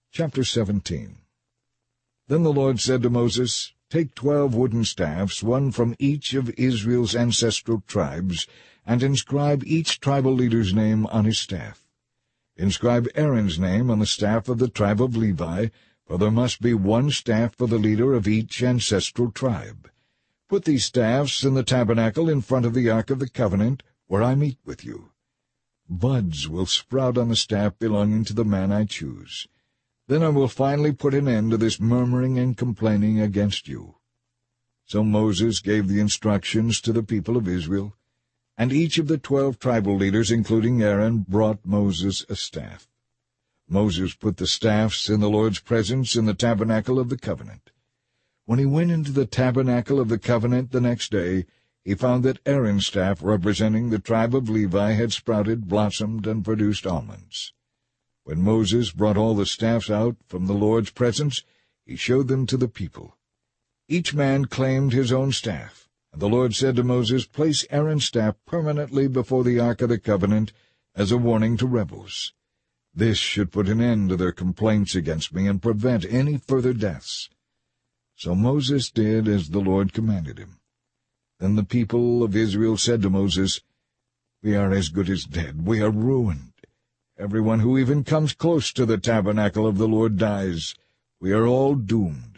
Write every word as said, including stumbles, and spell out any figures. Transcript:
Chapter seventeen. Then the Lord said to Moses, Take twelve wooden staffs, one from each of Israel's ancestral tribes, and inscribe each tribal leader's name on his staff. Inscribe Aaron's name on the staff of the tribe of Levi, for there must be one staff for the leader of each ancestral tribe. Put these staffs in the tabernacle in front of the Ark of the Covenant, where I meet with you. Buds will sprout on the staff belonging to the man I choose. Then I will finally put an end to this murmuring and complaining against you. So Moses gave the instructions to the people of Israel, and each of the twelve tribal leaders, including Aaron, brought Moses a staff. Moses put the staffs in the Lord's presence in the tabernacle of the covenant. When he went into the tabernacle of the covenant the next day, he found that Aaron's staff, representing the tribe of Levi, had sprouted, blossomed, and produced almonds. When Moses brought all the staffs out from the Lord's presence, he showed them to the people. Each man claimed his own staff, and the Lord said to Moses, Place Aaron's staff permanently before the Ark of the Covenant as a warning to rebels. This should put an end to their complaints against me and prevent any further deaths. So Moses did as the Lord commanded him. Then the people of Israel said to Moses, We are as good as dead. We are ruined. Everyone who even comes close to the tabernacle of the Lord dies. We are all doomed.